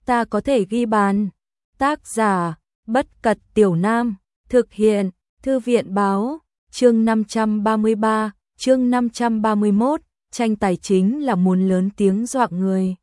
ta có thể ghi bàn. Tác giả, Bất Cật Tiểu Nam, thực hiện, Thư viện báo, chương 533, chương 531, tranh tài chính là muốn lớn tiếng dọa người.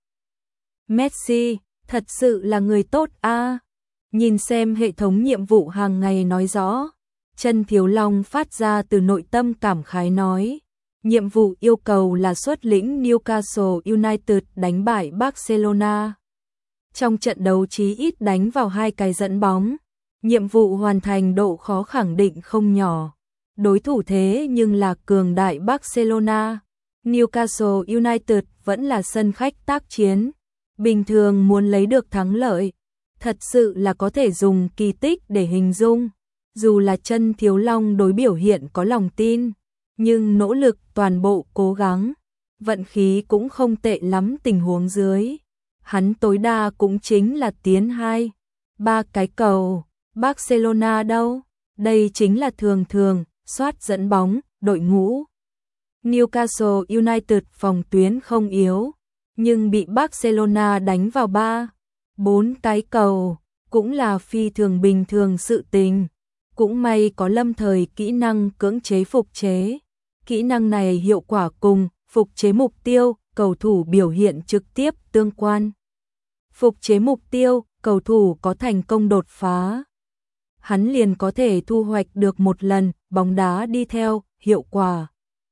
Messi, thật sự là người tốt a. Nhìn xem hệ thống nhiệm vụ hàng ngày nói rõ. Trần Thiếu Long phát ra từ nội tâm cảm khái nói. Nhiệm vụ yêu cầu là xuất lĩnh Newcastle United đánh bại Barcelona. Trong trận đấu chí ít đánh vào 2 cái dẫn bóng. Nhiệm vụ hoàn thành độ khó khẳng định không nhỏ. Đối thủ thế nhưng là cường đại Barcelona. Newcastle United vẫn là sân khách tác chiến. Bình thường muốn lấy được thắng lợi, thật sự là có thể dùng kỳ tích để hình dung. Dù là Trần Thiếu Long đối biểu hiện có lòng tin, nhưng nỗ lực toàn bộ cố gắng, vận khí cũng không tệ lắm tình huống dưới. Hắn tối đa cũng chính là tiến 2-3 cái cầu. Barcelona đâu? Đây chính là thường soát dẫn bóng, đội ngũ. Newcastle United phòng tuyến không yếu, nhưng bị Barcelona đánh vào 3-4 cái cầu, cũng là phi thường bình thường sự tình. Cũng may có lâm thời kỹ năng cưỡng chế phục chế. Kỹ năng này hiệu quả cùng phục chế mục tiêu, cầu thủ biểu hiện trực tiếp tương quan. Phục chế mục tiêu, cầu thủ có thành công đột phá, hắn liền có thể thu hoạch được một lần bóng đá đi theo, hiệu quả.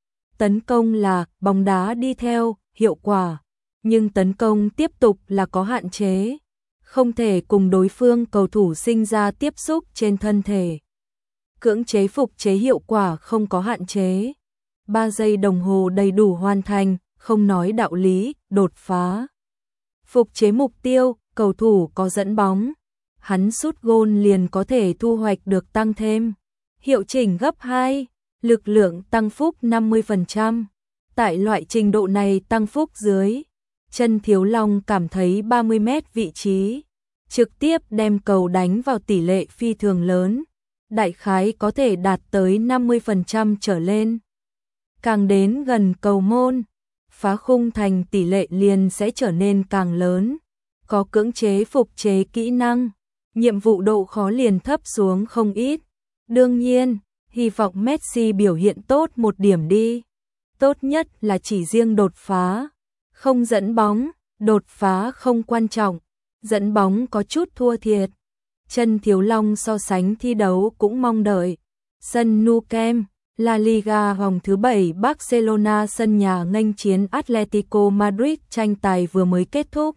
Tấn công là bóng đá đi theo, hiệu quả, nhưng tấn công tiếp tục là có hạn chế, không thể cùng đối phương cầu thủ sinh ra tiếp xúc trên thân thể. Cưỡng chế phục chế hiệu quả không có hạn chế. 3 giây đồng hồ đầy đủ hoàn thành, không nói đạo lý, đột phá. Phục chế mục tiêu, cầu thủ có dẫn bóng, hắn sút gôn liền có thể thu hoạch được tăng thêm. Hiệu chỉnh gấp 2, lực lượng tăng phúc 50%. Tại loại trình độ này tăng phúc dưới, Trần Thiếu Long cảm thấy 30 mét vị trí, trực tiếp đem cầu đánh vào tỷ lệ phi thường lớn, đại khái có thể đạt tới 50% trở lên. Càng đến gần cầu môn, phá khung thành tỷ lệ liền sẽ trở nên càng lớn. Có cưỡng chế phục chế kỹ năng, nhiệm vụ độ khó liền thấp xuống không ít. Đương nhiên, hy vọng Messi biểu hiện tốt một điểm đi. Tốt nhất là chỉ riêng đột phá, không dẫn bóng, đột phá không quan trọng, dẫn bóng có chút thua thiệt. Trần Thiếu Long so sánh thi đấu cũng mong đợi. Sân Nou Camp, La Liga vòng thứ 7, Barcelona sân nhà nghênh chiến Atletico Madrid, tranh tài vừa mới kết thúc.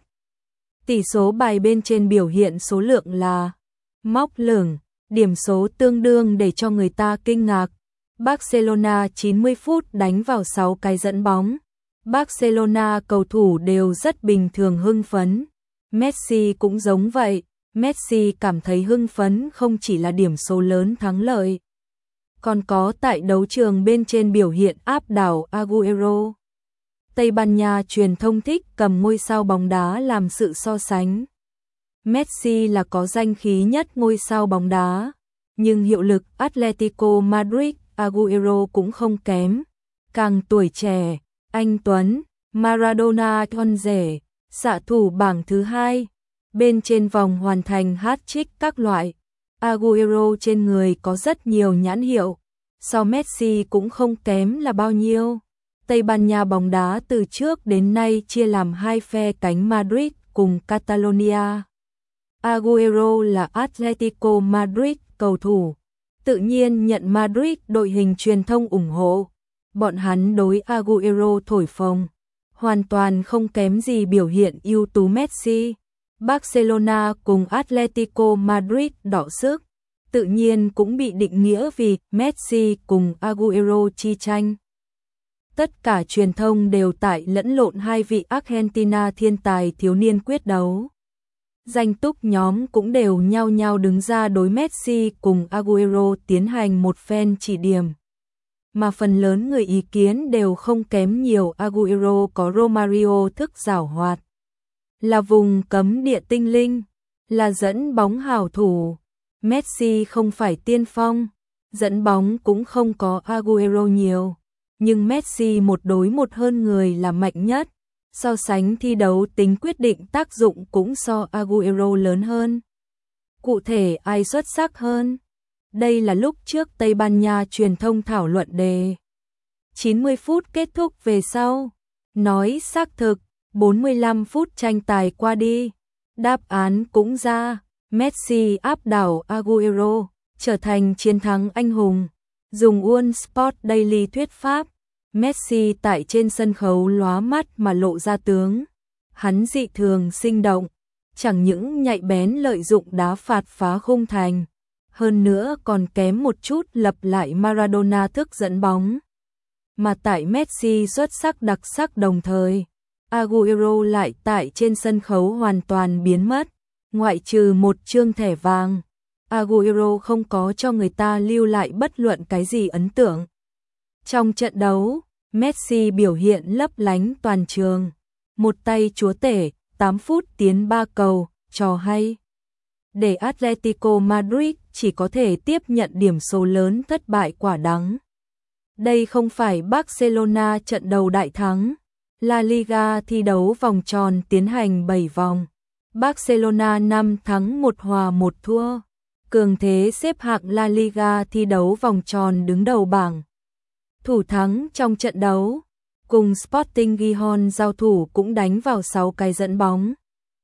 Tỷ số bài bên trên biểu hiện số lượng là móc lửng, điểm số tương đương để cho người ta kinh ngạc. Barcelona 90 phút đánh vào 6 cái dẫn bóng. Barcelona cầu thủ đều rất bình thường hưng phấn. Messi cũng giống vậy. Messi cảm thấy hưng phấn không chỉ là điểm số lớn thắng lợi, còn có tại đấu trường bên trên biểu hiện áp đảo Agüero. Tây Ban Nha truyền thông thích cầm ngôi sao bóng đá làm sự so sánh. Messi là có danh khí nhất ngôi sao bóng đá, nhưng hiệu lực Atletico Madrid, Agüero cũng không kém. Càng tuổi trẻ, anh tuấn, Maradona con rể, xạ thủ bảng thứ 2, bên trên vòng hoàn thành hat-trick các loại. Agüero trên người có rất nhiều nhãn hiệu, so Messi cũng không kém là bao nhiêu. Tây Ban Nha bóng đá từ trước đến nay chia làm 2 phe cánh Madrid cùng Catalonia. Agüero là Atletico Madrid cầu thủ, tự nhiên nhận Madrid đội hình truyền thông ủng hộ. Bọn hắn đối Agüero thổi phồng, hoàn toàn không kém gì biểu hiện ưu tú Messi. Barcelona cùng Atletico Madrid đọ sức, tự nhiên cũng bị định nghĩa vì Messi cùng Agüero chi tranh. Tất cả truyền thông đều tại lẫn lộn 2 vị Argentina thiên tài thiếu niên quyết đấu. Danh túc nhóm cũng đều nhao nhao đứng ra đối Messi cùng Agüero tiến hành một phen chỉ điểm. Mà phần lớn người ý kiến đều không kém nhiều. Agüero có Romario thức giảo hoạt, là vùng cấm địa tinh linh, là dẫn bóng hảo thủ. Messi không phải tiên phong, dẫn bóng cũng không có Agüero nhiều, nhưng Messi một đối một hơn người là mạnh nhất. So sánh thi đấu tính quyết định tác dụng cũng so Agüero lớn hơn. Cụ thể ai xuất sắc hơn? Đây là lúc trước Tây Ban Nha truyền thông thảo luận đề. 90 phút kết thúc về sau. Nói xác thực, 45 phút tranh tài qua đi. Đáp án cũng ra, Messi áp đảo Agüero, trở thành chiến thắng anh hùng. Dùng One Sport Daily thuyết pháp, Messi tại trên sân khấu lóa mắt mà lộ ra tướng. Hắn dị thường sinh động, chẳng những nhạy bén lợi dụng đá phạt phá khung thành, hơn nữa còn kém một chút lập lại Maradona thức dẫn bóng. Mà tại Messi xuất sắc đặc sắc đồng thời, Agüero lại tại trên sân khấu hoàn toàn biến mất, ngoại trừ một chương thẻ vàng. Agüero không có cho người ta lưu lại bất luận cái gì ấn tượng. Trong trận đấu, Messi biểu hiện lấp lánh toàn trường. Một tay chúa tể, 8 phút tiến 3 cầu, trò hay. Để Atletico Madrid chỉ có thể tiếp nhận điểm số lớn thất bại quả đắng. Đây không phải Barcelona trận đầu đại thắng. La Liga thi đấu vòng tròn tiến hành 7 vòng. Barcelona 5 thắng 1 hòa 1 thua. Cường thế xếp hạng La Liga thi đấu vòng tròn đứng đầu bảng. Thủ thắng trong trận đấu, cùng Sporting Gijón giao thủ cũng đánh vào 6 cái dẫn bóng.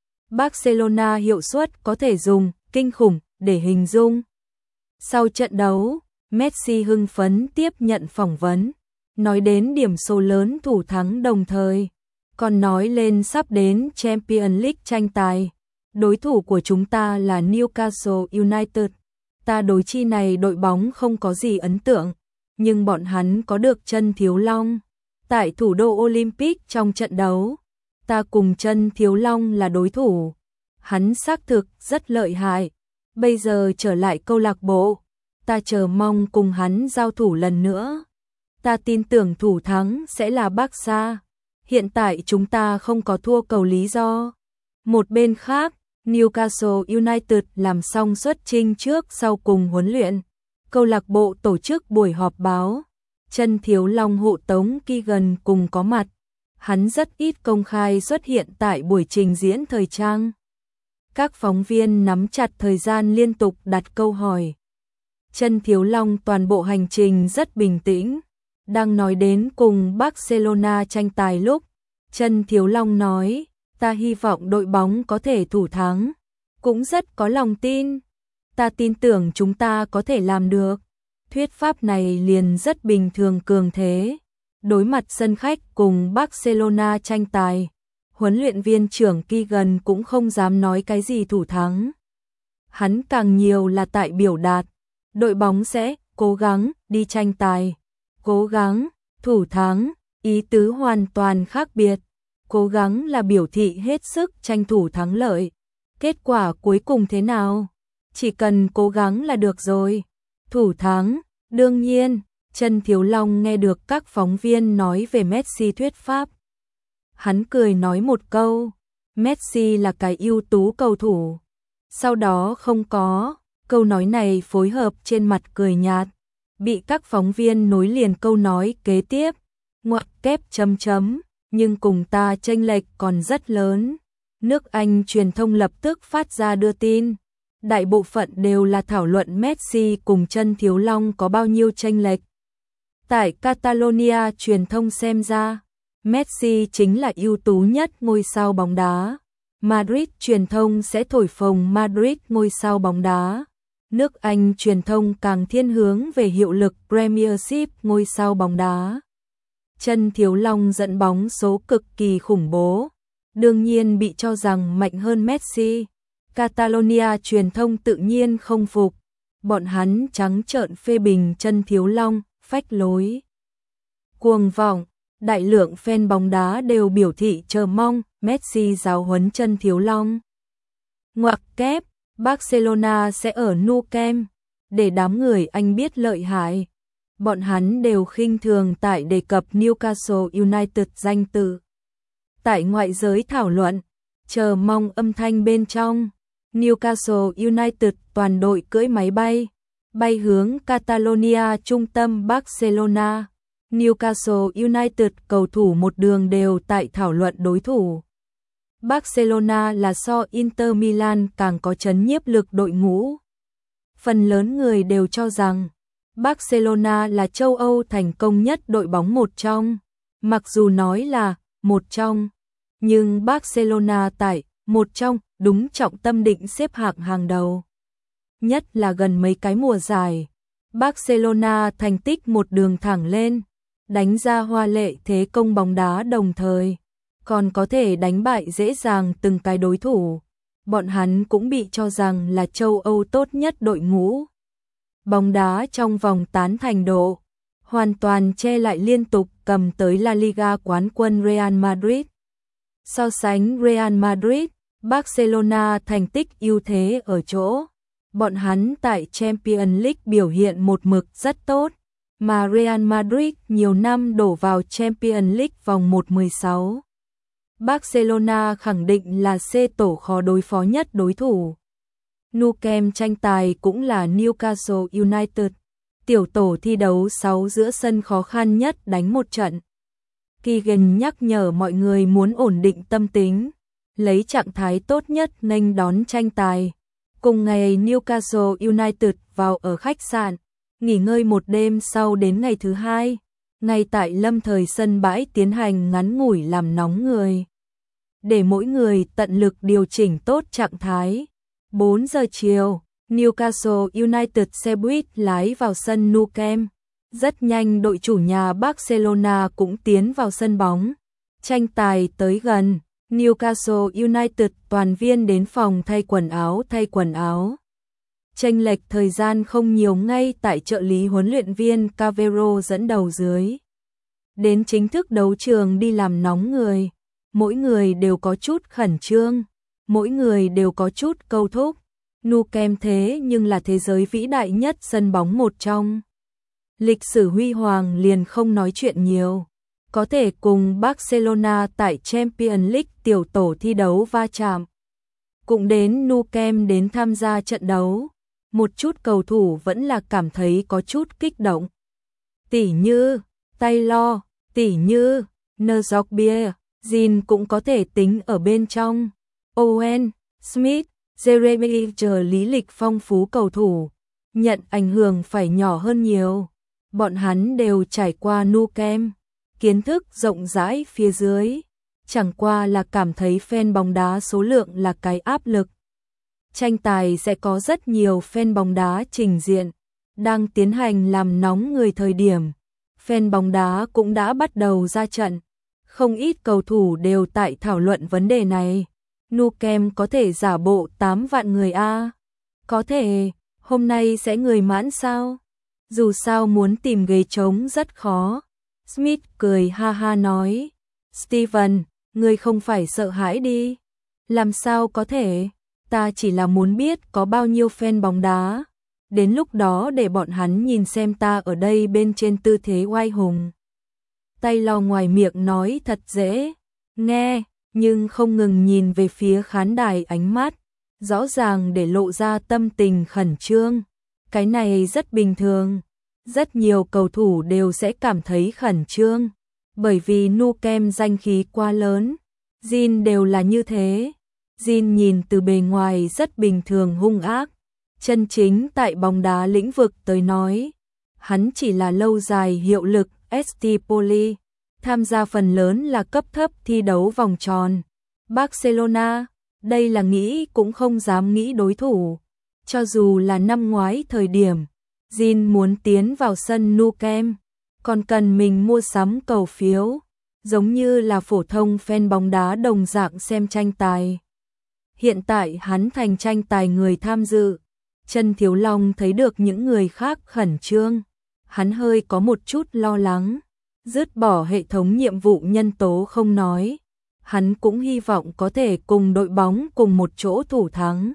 Barcelona hiệu suất có thể dùng kinh khủng để hình dung. Sau trận đấu, Messi hưng phấn tiếp nhận phỏng vấn, nói đến điểm số lớn thủ thắng đồng thời, còn nói lên sắp đến Champions League tranh tài. Đối thủ của chúng ta là Newcastle United. Ta đối chi này đội bóng không có gì ấn tượng, nhưng bọn hắn có được Chân Thiếu Long. Tại thủ đô Olympic trong trận đấu, ta cùng Chân Thiếu Long là đối thủ. Hắn xác thực rất lợi hại. Bây giờ trở lại câu lạc bộ, ta chờ mong cùng hắn giao thủ lần nữa. Ta tin tưởng thủ thắng sẽ là Barca. Hiện tại chúng ta không có thua cầu lý do. Một bên khác, Newcastle United làm xong xuất trình trước sau cùng huấn luyện. Câu lạc bộ tổ chức buổi họp báo. Chân Thiếu Long hộ tống Keegan cùng có mặt. Hắn rất ít công khai xuất hiện tại buổi trình diễn thời trang. Các phóng viên nắm chặt thời gian liên tục đặt câu hỏi. Chân Thiếu Long toàn bộ hành trình rất bình tĩnh. Đang nói đến cùng Barcelona tranh tài lúc, Chân Thiếu Long nói, ta hy vọng đội bóng có thể thủ thắng, cũng rất có lòng tin. Ta tin tưởng chúng ta có thể làm được. Thuyết pháp này liền rất bình thường cường thế. Đối mặt sân khách cùng Barcelona tranh tài, huấn luyện viên trưởng Keegan cũng không dám nói cái gì thủ thắng. Hắn càng nhiều là tại biểu đạt, đội bóng sẽ cố gắng đi tranh tài, cố gắng thủ thắng, ý tứ hoàn toàn khác biệt. Cố gắng là biểu thị hết sức tranh thủ thắng lợi. Kết quả cuối cùng thế nào? Chỉ cần cố gắng là được rồi. Thủ thắng, đương nhiên, Chân Thiếu Long nghe được các phóng viên nói về Messi thuyết pháp. Hắn cười nói một câu, Messi là cái ưu tú cầu thủ. Sau đó không có, câu nói này phối hợp trên mặt cười nhạt. Bị các phóng viên nối liền câu nói kế tiếp, ngoặc kép chấm chấm. Nhưng cùng ta chênh lệch còn rất lớn. Nước Anh truyền thông lập tức phát ra đưa tin. Đại bộ phận đều là thảo luận Messi cùng Chân Thiếu Long có bao nhiêu chênh lệch. Tại Catalonia truyền thông xem ra, Messi chính là ưu tú nhất ngôi sao bóng đá. Madrid truyền thông sẽ thổi phồng Madrid ngôi sao bóng đá. Nước Anh truyền thông càng thiên hướng về hiệu lực Premiership ngôi sao bóng đá. Chân Thiếu Long dẫn bóng số cực kỳ khủng bố, đương nhiên bị cho rằng mạnh hơn Messi. Catalonia truyền thông tự nhiên không phục, bọn hắn trắng trợn phê bình Chân Thiếu Long, phách lối, cuồng vọng. Đại lượng fan bóng đá đều biểu thị chờ mong Messi giáo huấn Chân Thiếu Long. Ngoặc kép, Barcelona sẽ ở Nou Camp, để đám người Anh biết lợi hại. Bọn hắn đều khinh thường tại đề cập Newcastle United danh tự. Tại ngoại giới thảo luận, chờ mong âm thanh bên trong, Newcastle United toàn đội cưỡi máy bay, bay hướng Catalonia trung tâm Barcelona. Newcastle United cầu thủ một đường đều tại thảo luận đối thủ. Barcelona là so Inter Milan càng có chấn nhiếp lực đội ngũ. Phần lớn người đều cho rằng Barcelona là châu Âu thành công nhất đội bóng một trong. Mặc dù nói là một trong, nhưng Barcelona tại một trong đúng trọng tâm định xếp hạng hàng đầu. Nhất là gần mấy cái mùa giải, Barcelona thành tích một đường thẳng lên, đánh ra hoa lệ thế công bóng đá đồng thời, còn có thể đánh bại dễ dàng từng cái đối thủ. Bọn hắn cũng bị cho rằng là châu Âu tốt nhất đội ngũ. Bóng đá trong vòng tán thành độ, hoàn toàn che lại liên tục cầm tới La Liga quán quân Real Madrid. So sánh Real Madrid, Barcelona thành tích ưu thế ở chỗ, bọn hắn tại Champions League biểu hiện một mực rất tốt, mà Real Madrid nhiều năm đổ vào Champions League vòng 1/16. Barcelona khẳng định là C tổ khó đối phó nhất đối thủ. Nou Camp tranh tài cũng là Newcastle United, tiểu tổ thi đấu 6 giữa sân khó khăn nhất đánh một trận. Keegan nhắc nhở mọi người muốn ổn định tâm tính, lấy trạng thái tốt nhất nghênh đón tranh tài. Cùng ngày Newcastle United vào ở khách sạn, nghỉ ngơi một đêm sau đến ngày thứ hai, ngay tại lâm thời sân bãi tiến hành ngắn ngủi làm nóng người. Để mỗi người tận lực điều chỉnh tốt trạng thái. 4 giờ chiều, Newcastle United xe buýt lái vào sân Nou Camp. Rất nhanh đội chủ nhà Barcelona cũng tiến vào sân bóng. Tranh tài tới gần, Newcastle United toàn viên đến phòng thay quần áo. Chênh lệch thời gian không nhiều ngay tại trợ lý huấn luyện viên Cavero dẫn đầu dưới. Đến chính thức đấu trường đi làm nóng người, mỗi người đều có chút khẩn trương, mỗi người đều có chút câu thúc. Nou Camp thế nhưng là thế giới vĩ đại nhất sân bóng một trong. Lịch sử huy hoàng liền không nói chuyện nhiều. Có thể cùng Barcelona tại Champions League tiểu tổ thi đấu va chạm. Cũng đến Nou Camp đến tham gia trận đấu. Một chút cầu thủ vẫn là cảm thấy có chút kích động. Tỉ như Taylor, tỉ như Nzokbia, Jean cũng có thể tính ở bên trong. Owen, Smith, Jeremy chờ lý lịch phong phú cầu thủ, nhận ảnh hưởng phải nhỏ hơn nhiều. Bọn hắn đều trải qua Nou Camp, kiến thức rộng rãi phía dưới, chẳng qua là cảm thấy fan bóng đá số lượng là cái áp lực. Tranh tài sẽ có rất nhiều fan bóng đá trình diện, đang tiến hành làm nóng người thời điểm. Fan bóng đá cũng đã bắt đầu ra trận, không ít cầu thủ đều tại thảo luận vấn đề này. Nou Camp có thể giả bộ 8 vạn người a? Có thể, hôm nay sẽ người mãn sao? Dù sao muốn tìm ghế trống rất khó. Smith cười ha ha nói, Steven, ngươi không phải sợ hãi đi. Làm sao có thể, ta chỉ là muốn biết có bao nhiêu fan bóng đá. Đến lúc đó để bọn hắn nhìn xem ta ở đây bên trên tư thế oai hùng. Taylor ngoài miệng nói thật dễ nghe, nhưng không ngừng nhìn về phía khán đài, ánh mắt rõ ràng để lộ ra tâm tình khẩn trương. Cái này rất bình thường, rất nhiều cầu thủ đều sẽ cảm thấy khẩn trương, bởi vì Nou Camp danh khí quá lớn. Jean đều là như thế. Jean nhìn từ bề ngoài rất bình thường hung ác, chân chính tại bóng đá lĩnh vực tới nói, hắn chỉ là lâu dài hiệu lực ST Poli, tham gia phần lớn là cấp thấp thi đấu vòng tròn. Barcelona, đây là nghĩ cũng không dám nghĩ đối thủ. Cho dù là năm ngoái thời điểm, Jean muốn tiến vào sân Nou Camp, còn cần mình mua sắm cầu phiếu, giống như là phổ thông fan bóng đá đồng dạng xem tranh tài. Hiện tại hắn thành tranh tài người tham dự. Trần Thiếu Long thấy được những người khác khẩn trương, hắn hơi có một chút lo lắng. Dứt bỏ hệ thống nhiệm vụ nhân tố không nói, hắn cũng hy vọng có thể cùng đội bóng cùng một chỗ thủ thắng.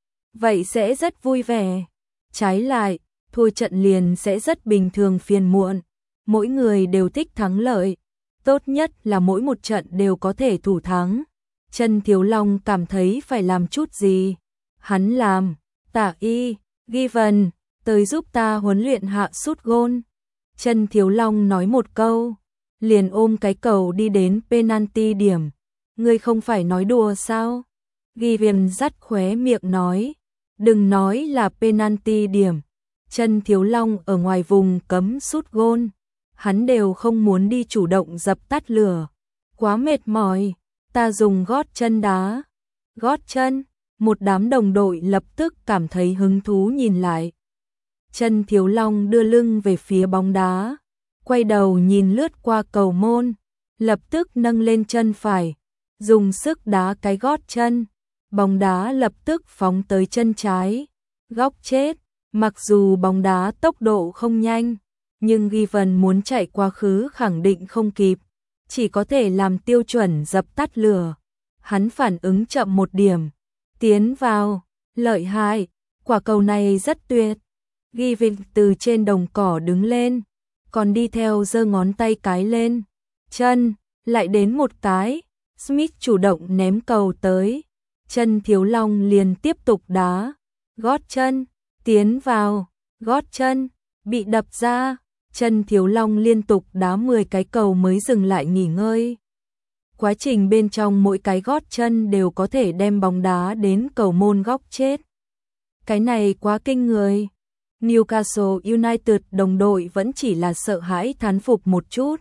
Vậy sẽ rất vui vẻ. Trái lại, thua trận liền sẽ rất bình thường phiền muộn. Mỗi người đều thích thắng lợi, tốt nhất là mỗi một trận đều có thể thủ thắng. Trần Thiếu Long cảm thấy phải làm chút gì. Hắn làm, Tả Y, Given, tới giúp ta huấn luyện hạ sút gôn. Chân Thiếu Long nói một câu, liền ôm cái cầu đi đến penalty điểm. Ngươi không phải nói đùa sao? Ghi viền dắt khóe miệng nói, đừng nói là penalty điểm. Chân Thiếu Long ở ngoài vùng cấm sút gôn, hắn đều không muốn đi chủ động dập tắt lửa. Quá mệt mỏi, ta dùng gót chân đá. Gót chân, một đám đồng đội lập tức cảm thấy hứng thú nhìn lại. Chân Thiếu Long đưa lưng về phía bóng đá, quay đầu nhìn lướt qua cầu môn, lập tức nâng lên chân phải, dùng sức đá cái gót chân. Bóng đá lập tức phóng tới chân trái, góc chết. Mặc dù bóng đá tốc độ không nhanh, nhưng Given muốn chạy quá khứ khẳng định không kịp, chỉ có thể làm tiêu chuẩn dập tắt lửa. Hắn phản ứng chậm một điểm, tiến vào, lợi hại, quả cầu này rất tuyệt. Given từ trên đồng cỏ đứng lên, còn đi theo giơ ngón tay cái lên, chân, lại đến một cái, Smith chủ động ném cầu tới, Chân Thiếu Long liền tiếp tục đá, gót chân, tiến vào, gót chân, bị đập ra, Chân Thiếu Long liên tục đá 10 cái cầu mới dừng lại nghỉ ngơi. Quá trình bên trong mỗi cái gót chân đều có thể đem bóng đá đến cầu môn góc chết. Cái này quá kinh người. Newcastle United đồng đội vẫn chỉ là sợ hãi thán phục một chút.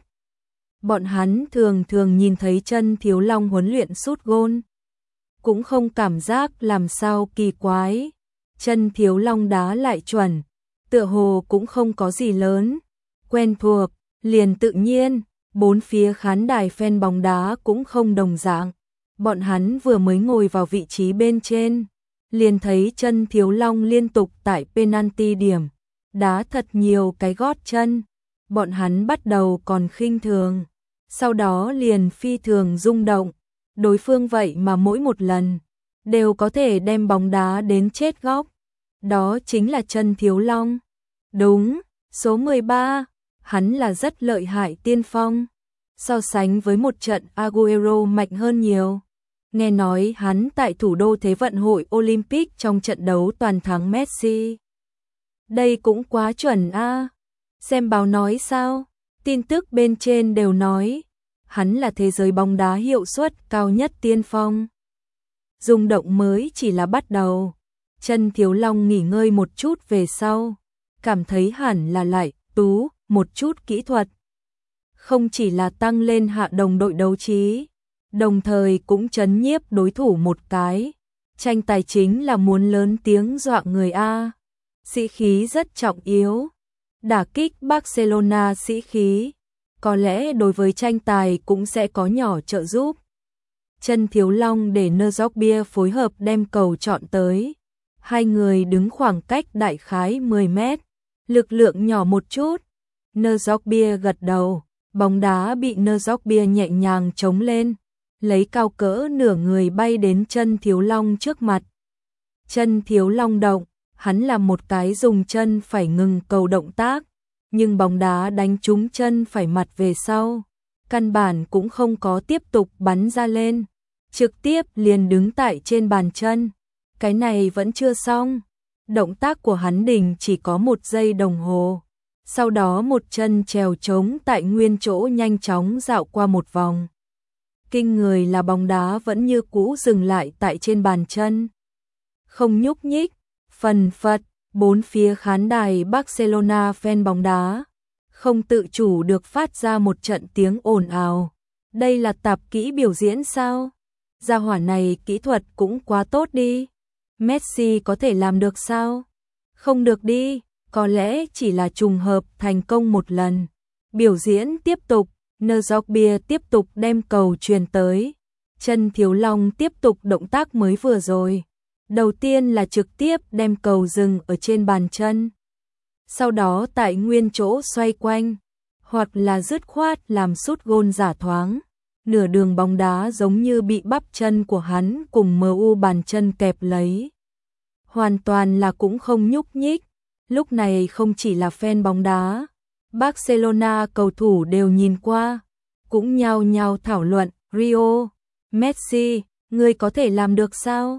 Bọn hắn thường thường nhìn thấy Chân Thiếu Long huấn luyện sút gôn, cũng không cảm giác làm sao kỳ quái. Chân Thiếu Long đá lại chuẩn, tựa hồ cũng không có gì lớn, quen thuộc, liền tự nhiên. Bốn phía khán đài fan bóng đá cũng không đồng dạng. Bọn hắn vừa mới ngồi vào vị trí bên trên, liền thấy Chân Thiếu Long liên tục tại penalty điểm đá thật nhiều cái gót chân. Bọn hắn bắt đầu còn khinh thường, sau đó liền phi thường rung động. Đối phương vậy mà mỗi một lần đều có thể đem bóng đá đến chết góc. Đó chính là Chân Thiếu Long. Đúng, số 13, hắn là rất lợi hại tiên phong. So sánh với một trận Agüero mạnh hơn nhiều. Nghe nói hắn tại thủ đô Thế vận hội Olympic trong trận đấu toàn thắng Messi. Đây cũng quá chuẩn a. Xem báo nói sao? Tin tức bên trên đều nói hắn là thế giới bóng đá hiệu suất cao nhất tiên phong. Rung động mới chỉ là bắt đầu. Chân Thiếu Long nghỉ ngơi một chút về sau, cảm thấy hẳn là lại tú một chút kỹ thuật. Không chỉ là tăng lên hạ đồng đội đấu trí, đồng thời cũng trấn nhiếp đối thủ một cái. Tranh tài chính là muốn lớn tiếng dọa người a. Sĩ khí rất trọng yếu. Đả kích Barcelona sĩ khí, có lẽ đối với tranh tài cũng sẽ có nhỏ trợ giúp. Chân Thiếu Long để Neuzokbia phối hợp đem cầu chọn tới. Hai người đứng khoảng cách đại khái 10 mét, lực lượng nhỏ một chút. Neuzokbia gật đầu, bóng đá bị Neuzokbia nhẹ nhàng chống lên, lấy cao cỡ nửa người bay đến Chân Thiếu Long trước mặt. Chân Thiếu Long động, hắn làm một cái dùng chân phải ngừng cầu động tác, nhưng bóng đá đánh trúng chân phải mặt về sau, căn bản cũng không có tiếp tục bắn ra lên, trực tiếp liền đứng tại trên bàn chân. Cái này vẫn chưa xong, động tác của hắn đình chỉ có 1 giây đồng hồ, sau đó một chân trèo trống tại nguyên chỗ nhanh chóng dạo qua một vòng. Kinh người là bóng đá vẫn như cũ dừng lại tại trên bàn chân, không nhúc nhích. Phần phật, bốn phía khán đài Barcelona fan bóng đá không tự chủ được phát ra một trận tiếng ồn ào. Đây là tạp kỹ biểu diễn sao? Gia hỏa này kỹ thuật cũng quá tốt đi. Messi có thể làm được sao? Không được đi, có lẽ chỉ là trùng hợp thành công một lần. Biểu diễn tiếp tục, Neuzokbia tiếp tục đem cầu truyền tới. Chân Thiếu Long tiếp tục động tác mới vừa rồi. Đầu tiên là trực tiếp đem cầu dừng ở trên bàn chân, sau đó tại nguyên chỗ xoay quanh, hoặc là dứt khoát làm sút gôn giả thoáng. Nửa đường bóng đá giống như bị bắp chân của hắn cùng MU bàn chân kẹp lấy. Hoàn toàn là cũng không nhúc nhích. Lúc này không chỉ là fan bóng đá, Barcelona cầu thủ đều nhìn qua, cũng nhao nhao thảo luận. Rio, Messi, ngươi có thể làm được sao?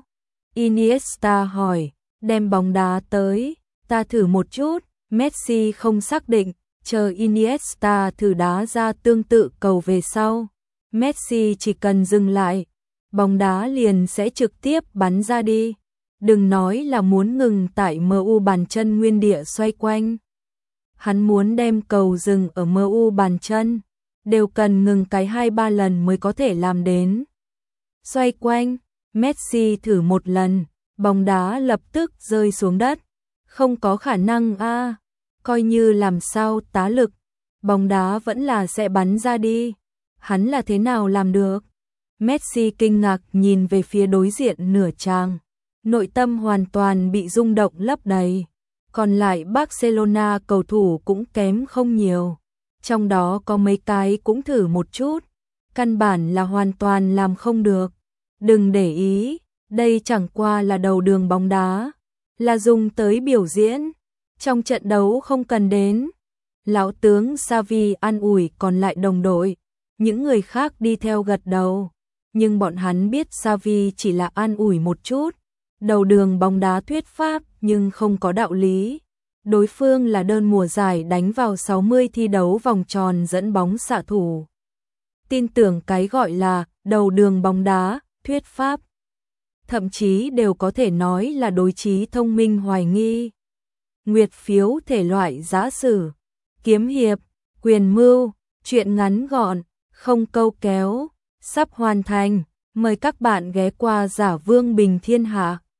Iniesta hỏi, đem bóng đá tới, ta thử một chút. Messi không xác định, chờ Iniesta thử đá ra tương tự cầu về sau. Messi chỉ cần dừng lại, bóng đá liền sẽ trực tiếp bắn ra đi. Đừng nói là muốn ngừng tại MU bàn chân nguyên địa xoay quanh. Hắn muốn đem cầu dừng ở MU bàn chân, đều cần ngừng cái 2-3 lần mới có thể làm đến. Xoay quanh, Messi thử một lần, bóng đá lập tức rơi xuống đất. Không có khả năng a, coi như làm sao tá lực, bóng đá vẫn là sẽ bắn ra đi. Hắn là thế nào làm được? Messi kinh ngạc nhìn về phía đối diện nửa tràng, nội tâm hoàn toàn bị rung động lấp đầy. Còn lại Barcelona cầu thủ cũng kém không nhiều, trong đó có mấy cái cũng thử một chút, căn bản là hoàn toàn làm không được. Đừng để ý, đây chẳng qua là đầu đường bóng đá, là dùng tới biểu diễn, trong trận đấu không cần đến. Lão tướng Xavi an ủi còn lại đồng đội, những người khác đi theo gật đầu, nhưng bọn hắn biết Xavi chỉ là an ủi một chút, đầu đường bóng đá thuyết pháp nhưng không có đạo lý. Đối phương là đơn mùa giải đánh vào 60 thi đấu vòng tròn dẫn bóng xạ thủ. Tin tưởng cái gọi là đầu đường bóng đá, thuyết pháp, thậm chí đều có thể nói là đối trí thông minh hoài nghi. Nguyệt phiếu thể loại giã sử, kiếm hiệp, quyền mưu, truyện ngắn gọn, không câu kéo, sắp hoàn thành. Mời các bạn ghé qua Giả Vương Bình Thiên Hạ.